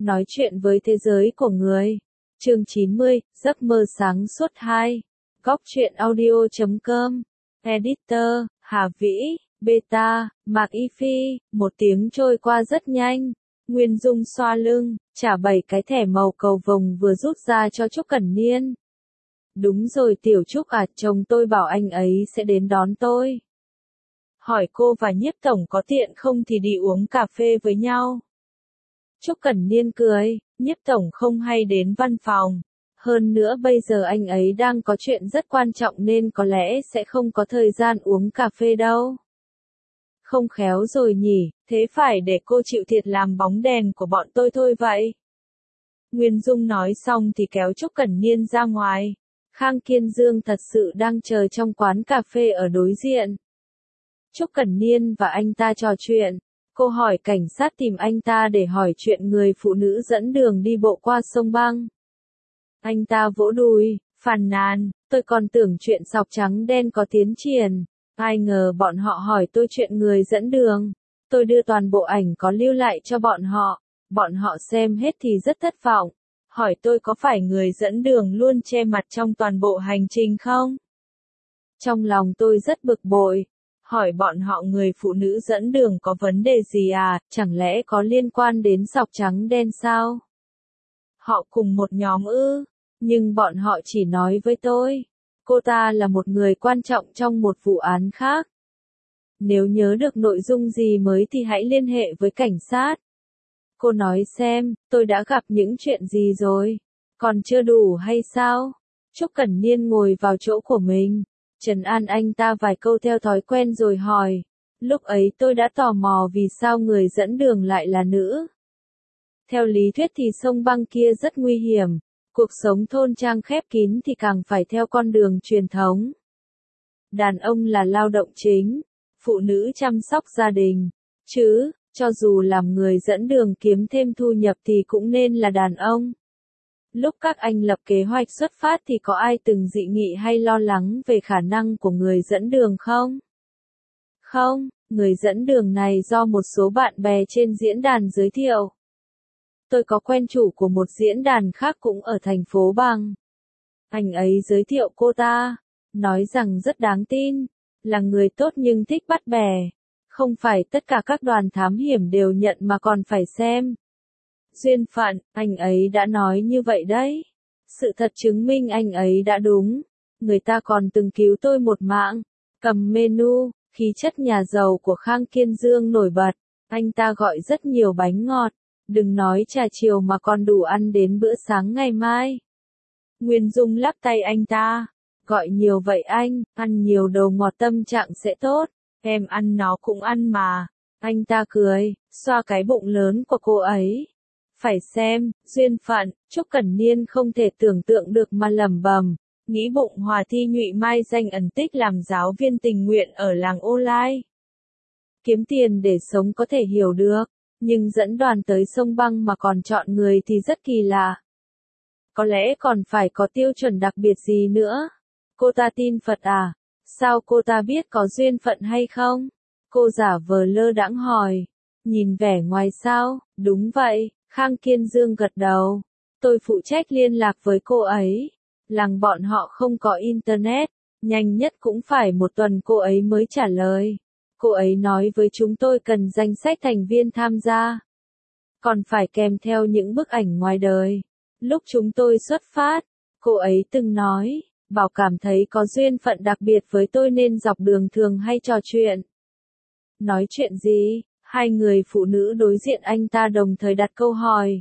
Nói chuyện với thế giới của người. Chương 90, giấc mơ sáng suốt 2. Góc truyện audio.com. Editor, Hà Vĩ, Beta, Mạc Y Phi. Một tiếng trôi qua rất nhanh. Nguyên Dung xoa lưng, trả 7 cái thẻ màu cầu vồng vừa rút ra cho Trúc Cẩn Niên. Đúng rồi Tiểu Trúc à, chồng tôi bảo anh ấy sẽ đến đón tôi. Hỏi cô và Nhiếp Tổng có tiện không thì đi uống cà phê với nhau. Trúc Cẩn Niên cười, Nhiếp Tổng không hay đến văn phòng. Hơn nữa bây giờ anh ấy đang có chuyện rất quan trọng nên có lẽ sẽ không có thời gian uống cà phê đâu. Không khéo rồi nhỉ, thế phải để cô chịu thiệt làm bóng đèn của bọn tôi thôi vậy. Nguyên Dung nói xong thì kéo Trúc Cẩn Niên ra ngoài. Khang Kiên Dương thật sự đang chờ trong quán cà phê ở đối diện. Trúc Cẩn Niên và anh ta trò chuyện. Cô hỏi cảnh sát tìm anh ta để hỏi chuyện người phụ nữ dẫn đường đi bộ qua sông băng. Anh ta vỗ đùi, phàn nàn, tôi còn tưởng chuyện sọc trắng đen có tiến triển. Ai ngờ bọn họ hỏi tôi chuyện người dẫn đường. Tôi đưa toàn bộ ảnh có lưu lại cho bọn họ. Bọn họ xem hết thì rất thất vọng. Hỏi tôi có phải người dẫn đường luôn che mặt trong toàn bộ hành trình không? Trong lòng tôi rất bực bội. Hỏi bọn họ người phụ nữ dẫn đường có vấn đề gì à, chẳng lẽ có liên quan đến sọc trắng đen sao? Họ cùng một nhóm ư, nhưng bọn họ chỉ nói với tôi. Cô ta là một người quan trọng trong một vụ án khác. Nếu nhớ được nội dung gì mới thì hãy liên hệ với cảnh sát. Cô nói xem, tôi đã gặp những chuyện gì rồi? Còn chưa đủ hay sao? Trúc Cẩn Niên ngồi vào chỗ của mình. Trấn an anh ta vài câu theo thói quen rồi hỏi. Lúc ấy tôi đã tò mò vì sao người dẫn đường lại là nữ. Theo lý thuyết thì sông băng kia rất nguy hiểm. Cuộc sống thôn trang khép kín thì càng phải theo con đường truyền thống. Đàn ông là lao động chính, phụ nữ chăm sóc gia đình. Chứ, cho dù làm người dẫn đường kiếm thêm thu nhập thì cũng nên là đàn ông. Lúc các anh lập kế hoạch xuất phát thì có ai từng dị nghị hay lo lắng về khả năng của người dẫn đường không? Không, người dẫn đường này do một số bạn bè trên diễn đàn giới thiệu. Tôi có quen chủ của một diễn đàn khác cũng ở thành phố Bằng. Anh ấy giới thiệu cô ta, nói rằng rất đáng tin, là người tốt nhưng thích bắt bè. Không phải tất cả các đoàn thám hiểm đều nhận mà còn phải xem. Duyên phận, anh ấy đã nói như vậy đấy. Sự thật chứng minh anh ấy đã đúng. Người ta còn từng cứu tôi một mạng. Cầm menu, khí chất nhà giàu của Khang Kiên Dương nổi bật. Anh ta gọi rất nhiều bánh ngọt. Đừng nói trà chiều mà còn đủ ăn đến bữa sáng ngày mai. Nguyên Dung lắc tay anh ta. Gọi nhiều vậy anh, ăn nhiều đồ ngọt tâm trạng sẽ tốt. Em ăn nó cũng ăn mà. Anh ta cười, xoa cái bụng lớn của cô ấy. Phải xem, duyên phận, Trúc Cẩn Niên không thể tưởng tượng được mà lẩm bẩm. Nghĩ bụng Hòa Thi Nhụy mai danh ẩn tích làm giáo viên tình nguyện ở làng Ô Lai. Kiếm tiền để sống có thể hiểu được, nhưng dẫn đoàn tới sông băng mà còn chọn người thì rất kỳ lạ. Có lẽ còn phải có tiêu chuẩn đặc biệt gì nữa. Cô ta tin Phật à? Sao cô ta biết có duyên phận hay không? Cô giả vờ lơ đãng hỏi. Nhìn vẻ ngoài sao? Đúng vậy, Khang Kiên Dương gật đầu. Tôi phụ trách liên lạc với cô ấy. Làng bọn họ không có internet, nhanh nhất cũng phải một tuần cô ấy mới trả lời. Cô ấy nói với chúng tôi cần danh sách thành viên tham gia. Còn phải kèm theo những bức ảnh ngoài đời. Lúc chúng tôi xuất phát, cô ấy từng nói, bảo cảm thấy có duyên phận đặc biệt với tôi nên dọc đường thường hay trò chuyện. Nói chuyện gì? Hai người phụ nữ đối diện anh ta đồng thời đặt câu hỏi.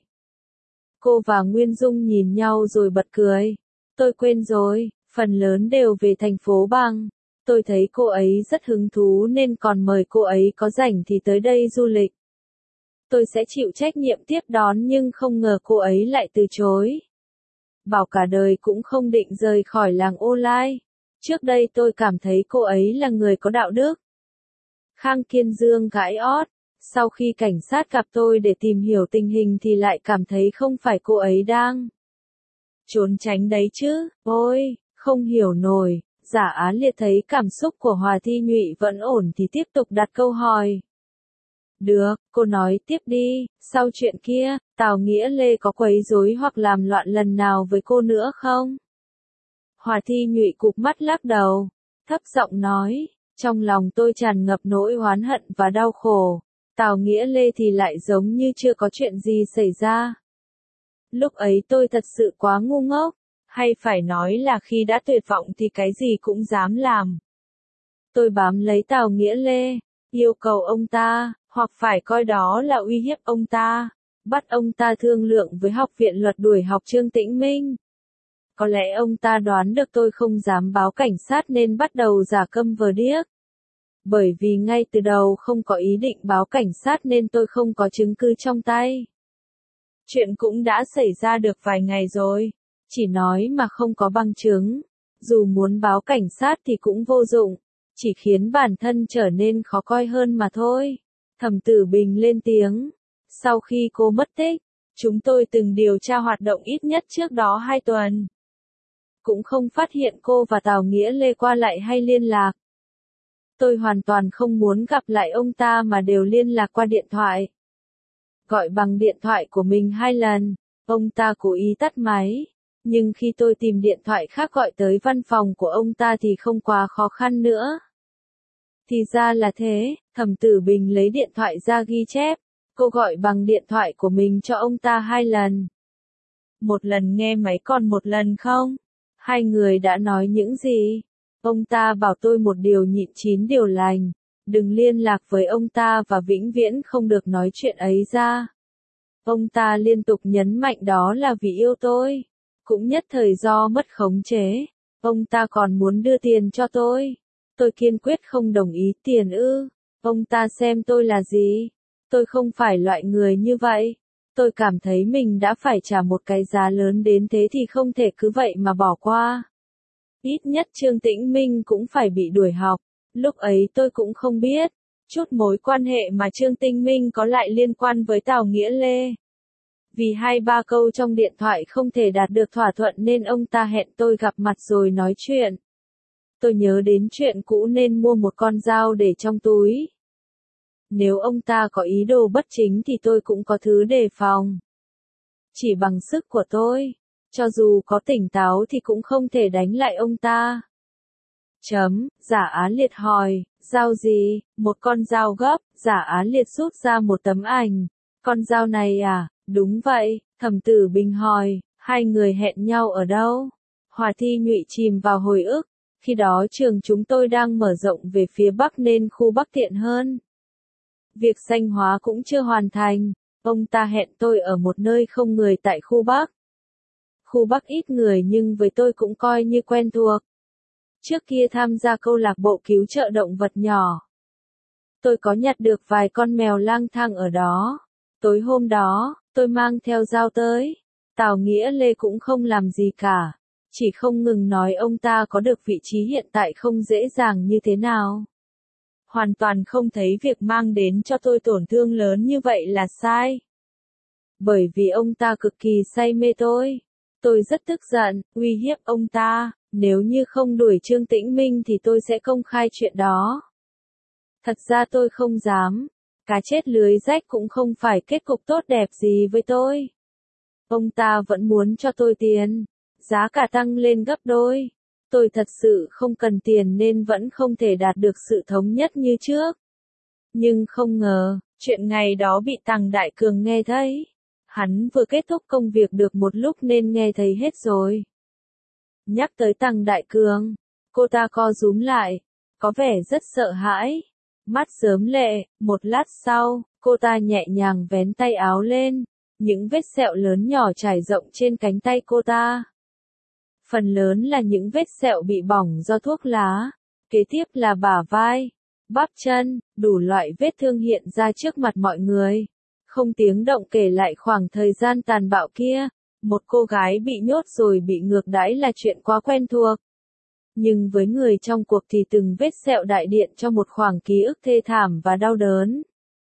Cô và Nguyên Dung nhìn nhau rồi bật cười. Tôi quên rồi, phần lớn đều về thành phố Bằng. Tôi thấy cô ấy rất hứng thú nên còn mời cô ấy có rảnh thì tới đây du lịch. Tôi sẽ chịu trách nhiệm tiếp đón nhưng không ngờ cô ấy lại từ chối. Bảo cả đời cũng không định rời khỏi làng Ô Lai. Trước đây tôi cảm thấy cô ấy là người có đạo đức. Khang Kiên Dương gãi ót. Sau khi cảnh sát gặp tôi để tìm hiểu tình hình thì lại cảm thấy không phải cô ấy đang trốn tránh đấy chứ. Ôi, không hiểu nổi. Giả Á Liệt thấy cảm xúc của Hòa Thi Nhụy vẫn ổn thì tiếp tục đặt câu hỏi. Được, cô nói tiếp đi, sau chuyện kia, Tào Nghĩa Lê có quấy rối hoặc làm loạn lần nào với cô nữa không? Hòa Thi Nhụy cụp mắt lắc đầu, thấp giọng nói, trong lòng tôi tràn ngập nỗi oán hận và đau khổ. Tào Nghĩa Lê thì lại giống như chưa có chuyện gì xảy ra. Lúc ấy tôi thật sự quá ngu ngốc, hay phải nói là khi đã tuyệt vọng thì cái gì cũng dám làm. Tôi bám lấy Tào Nghĩa Lê, yêu cầu ông ta, hoặc phải coi đó là uy hiếp ông ta, bắt ông ta thương lượng với học viện luật đuổi học Trương Tĩnh Minh. Có lẽ ông ta đoán được tôi không dám báo cảnh sát nên bắt đầu giả câm vờ điếc. Bởi vì ngay từ đầu không có ý định báo cảnh sát nên tôi không có chứng cứ trong tay. Chuyện cũng đã xảy ra được vài ngày rồi, chỉ nói mà không có bằng chứng. Dù muốn báo cảnh sát thì cũng vô dụng, chỉ khiến bản thân trở nên khó coi hơn mà thôi. Thẩm Tử Bình lên tiếng. Sau khi cô mất tích, chúng tôi từng điều tra hoạt động ít nhất trước đó 2 tuần. Cũng không phát hiện cô và Tào Nghĩa Lê qua lại hay liên lạc. Tôi hoàn toàn không muốn gặp lại ông ta mà đều liên lạc qua điện thoại. Gọi bằng điện thoại của mình 2 lần, ông ta cố ý tắt máy. Nhưng khi tôi tìm điện thoại khác gọi tới văn phòng của ông ta thì không quá khó khăn nữa. Thì ra là thế, Thẩm Tử Bình lấy điện thoại ra ghi chép. Cô gọi bằng điện thoại của mình cho ông ta 2 lần. Một lần nghe máy còn một lần không? Hai người đã nói những gì? Ông ta bảo tôi một điều nhịn 9 điều lành. Đừng liên lạc với ông ta và vĩnh viễn không được nói chuyện ấy ra. Ông ta liên tục nhấn mạnh đó là vì yêu tôi. Cũng nhất thời do mất khống chế. Ông ta còn muốn đưa tiền cho tôi. Tôi kiên quyết không đồng ý tiền ư. Ông ta xem tôi là gì? Tôi không phải loại người như vậy. Tôi cảm thấy mình đã phải trả một cái giá lớn đến thế thì không thể cứ vậy mà bỏ qua. Ít nhất Trương Tĩnh Minh cũng phải bị đuổi học. Lúc ấy tôi cũng không biết, chút mối quan hệ mà Trương Tĩnh Minh có lại liên quan với Tào Nghĩa Lê. Vì 2-3 câu trong điện thoại không thể đạt được thỏa thuận nên ông ta hẹn tôi gặp mặt rồi nói chuyện. Tôi nhớ đến chuyện cũ nên mua một con dao để trong túi. Nếu ông ta có ý đồ bất chính thì tôi cũng có thứ đề phòng. Chỉ bằng sức của tôi, cho dù có tỉnh táo thì cũng không thể đánh lại ông ta. Giả Á Liệt hỏi, dao gì? Một con dao gấp, Giả Á Liệt rút ra một tấm ảnh. Con dao này à? Đúng vậy, Thẩm Tử Bình hỏi, hai người hẹn nhau ở đâu? Hòa Thi Nhụy chìm vào hồi ức, khi đó trường chúng tôi đang mở rộng về phía Bắc nên khu Bắc tiện hơn. Việc xanh hóa cũng chưa hoàn thành, ông ta hẹn tôi ở một nơi không người tại khu Bắc. Khu Bắc ít người nhưng với tôi cũng coi như quen thuộc. Trước kia tham gia câu lạc bộ cứu trợ động vật nhỏ. Tôi có nhặt được vài con mèo lang thang ở đó. Tối hôm đó, tôi mang theo dao tới. Tào Nghĩa Lê cũng không làm gì cả. Chỉ không ngừng nói ông ta có được vị trí hiện tại không dễ dàng như thế nào. Hoàn toàn không thấy việc mang đến cho tôi tổn thương lớn như vậy là sai. Bởi vì ông ta cực kỳ say mê tôi. Tôi rất tức giận, uy hiếp ông ta, nếu như không đuổi Trương Tĩnh Minh thì tôi sẽ công khai chuyện đó. Thật ra tôi không dám. Cá chết lưới rách cũng không phải kết cục tốt đẹp gì với tôi. Ông ta vẫn muốn cho tôi tiền. Giá cả tăng lên gấp đôi. Tôi thật sự không cần tiền nên vẫn không thể đạt được sự thống nhất như trước. Nhưng không ngờ, chuyện ngày đó bị Tằng Đại Cường nghe thấy. Hắn vừa kết thúc công việc được một lúc nên nghe thấy hết rồi. Nhắc tới Tằng Đại Cường, cô ta co rúm lại, có vẻ rất sợ hãi. Mắt rớm lệ, một lát sau, cô ta nhẹ nhàng vén tay áo lên. Những vết sẹo lớn nhỏ trải rộng trên cánh tay cô ta. Phần lớn là những vết sẹo bị bỏng do thuốc lá. Kế tiếp là bả vai, bắp chân, đủ loại vết thương hiện ra trước mặt mọi người. Không tiếng động kể lại khoảng thời gian tàn bạo kia. Một cô gái bị nhốt rồi bị ngược đãi là chuyện quá quen thuộc. Nhưng với người trong cuộc thì từng vết sẹo đại diện cho một khoảng ký ức thê thảm và đau đớn.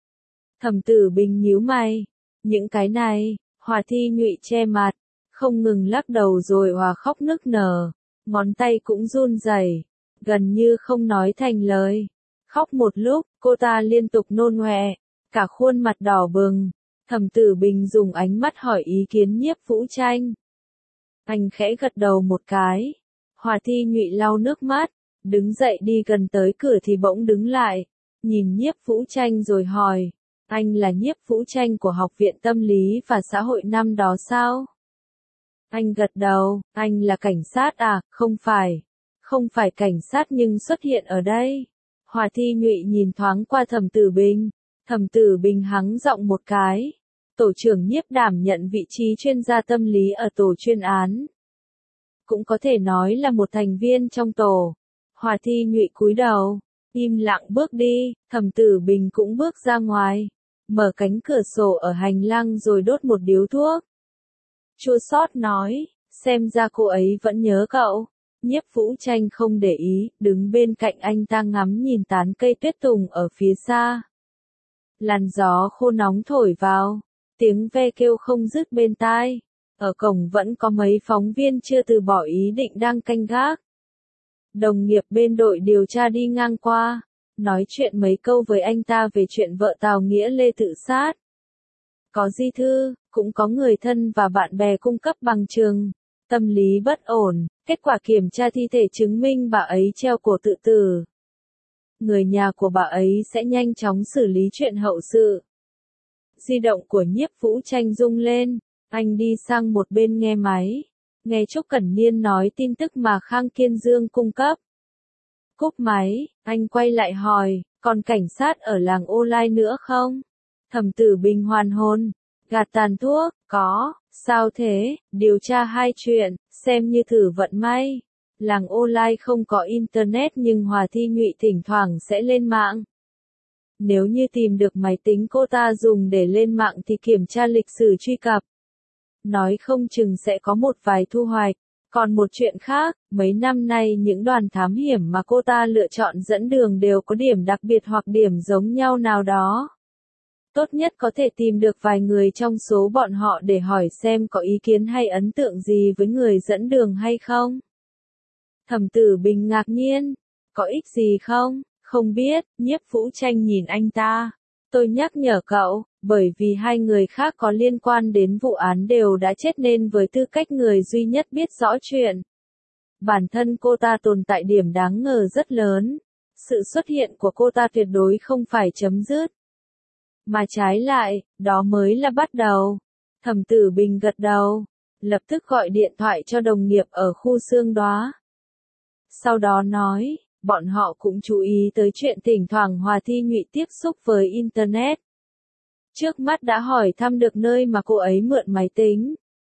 Thẩm Tử Bình nhíu mày. Những cái này, Hòa Thi Nhụy che mặt, không ngừng lắc đầu rồi hòa khóc nức nở. Ngón tay cũng run rẩy, gần như không nói thành lời. Khóc một lúc, cô ta liên tục nôn ọe. cả khuôn mặt đỏ bừng. Thẩm Tử Bình dùng ánh mắt hỏi ý kiến Nhiếp Vũ Tranh. Anh khẽ gật đầu một cái. Hòa Thi Nhụy lau nước mắt, đứng dậy đi gần tới cửa thì bỗng đứng lại, nhìn Nhiếp Vũ Tranh rồi hỏi, anh là Nhiếp Vũ Tranh của Học viện Tâm lý và Xã hội năm đó sao? Anh gật đầu, anh là cảnh sát à, không phải cảnh sát nhưng xuất hiện ở đây. Hòa Thi Nhụy nhìn thoáng qua Thẩm Tử Bình, Thẩm Tử Bình hắng giọng một cái. Tổ trưởng Nhiếp đảm nhận vị trí chuyên gia tâm lý ở tổ chuyên án. Cũng có thể nói là một thành viên trong tổ. Hòa Thi Nhụy cúi đầu, im lặng bước đi, Thẩm Tử Bình cũng bước ra ngoài, mở cánh cửa sổ ở hành lang rồi đốt một điếu thuốc. Chua xót nói, xem ra cô ấy vẫn nhớ cậu. Nhiếp Vũ Tranh không để ý, đứng bên cạnh anh ta ngắm nhìn tán cây tuyết tùng ở phía xa. Làn gió khô nóng thổi vào, tiếng ve kêu không dứt bên tai. Ở cổng vẫn có mấy phóng viên chưa từ bỏ ý định đang canh gác. Đồng nghiệp bên đội điều tra đi ngang qua, nói chuyện mấy câu với anh ta về chuyện vợ Tào Nghĩa Lê tự sát. Có di thư, cũng có người thân và bạn bè cung cấp bằng chứng. Tâm lý bất ổn, kết quả kiểm tra thi thể chứng minh bà ấy treo cổ tự tử. Người nhà của bà ấy sẽ nhanh chóng xử lý chuyện hậu sự. Di động của Nhiếp Vũ Tranh rung lên, anh đi sang một bên nghe máy. Nghe Trúc Cẩn Niên nói tin tức mà Khang Kiên Dương cung cấp. Cúp máy, anh quay lại hỏi, còn cảnh sát ở làng Ô Lai nữa không? Thẩm Tử Bình hoàn hồn, gạt tàn thuốc, có, sao thế, điều tra hai chuyện, xem như thử vận may. Làng Ô Lai không có internet nhưng Hòa Thi Nhụy thỉnh thoảng sẽ lên mạng. Nếu như tìm được máy tính cô ta dùng để lên mạng thì kiểm tra lịch sử truy cập. Nói không chừng sẽ có một vài thu hoạch. Còn một chuyện khác, mấy năm nay những đoàn thám hiểm mà cô ta lựa chọn dẫn đường đều có điểm đặc biệt hoặc điểm giống nhau nào đó. Tốt nhất có thể tìm được vài người trong số bọn họ để hỏi xem có ý kiến hay ấn tượng gì với người dẫn đường hay không. Thẩm Tử Bình ngạc nhiên, có ích gì không? Không biết, Nhiếp Vũ Tranh nhìn anh ta. Tôi nhắc nhở cậu, bởi vì hai người khác có liên quan đến vụ án đều đã chết nên với tư cách người duy nhất biết rõ chuyện. Bản thân cô ta tồn tại điểm đáng ngờ rất lớn. Sự xuất hiện của cô ta tuyệt đối không phải chấm dứt. Mà trái lại, đó mới là bắt đầu. Thẩm Tử Bình gật đầu, lập tức gọi điện thoại cho đồng nghiệp ở khu xương đóa. Sau đó nói, bọn họ cũng chú ý tới chuyện thỉnh thoảng Hòa Thi Nhụy tiếp xúc với Internet. Trước mắt đã hỏi thăm được nơi mà cô ấy mượn máy tính.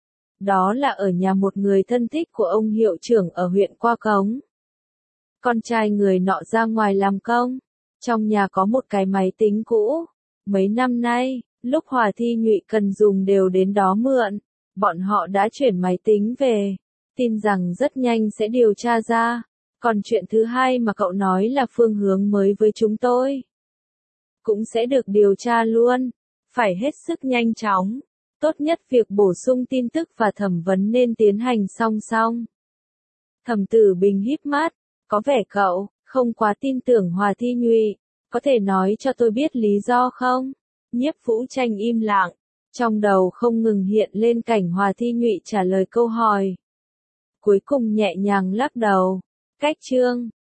Đó là ở nhà một người thân thích của ông hiệu trưởng ở huyện Qua Cống. Con trai người nọ ra ngoài làm công. Trong nhà có một cái máy tính cũ. Mấy năm nay, lúc Hòa Thi Nhụy cần dùng đều đến đó mượn. Bọn họ đã chuyển máy tính về. Tin rằng rất nhanh sẽ điều tra ra. Còn chuyện thứ hai mà cậu nói là phương hướng mới với chúng tôi. Cũng sẽ được điều tra luôn. Phải hết sức nhanh chóng. Tốt nhất việc bổ sung tin tức và thẩm vấn nên tiến hành song song. Thẩm Tử Bình híp mắt. Có vẻ cậu không quá tin tưởng Hòa Thi Nhụy. Có thể nói cho tôi biết lý do không? Nhiếp Vũ Tranh im lặng. Trong đầu không ngừng hiện lên cảnh Hòa Thi Nhụy trả lời câu hỏi. Cuối cùng nhẹ nhàng lắc đầu. Cách chương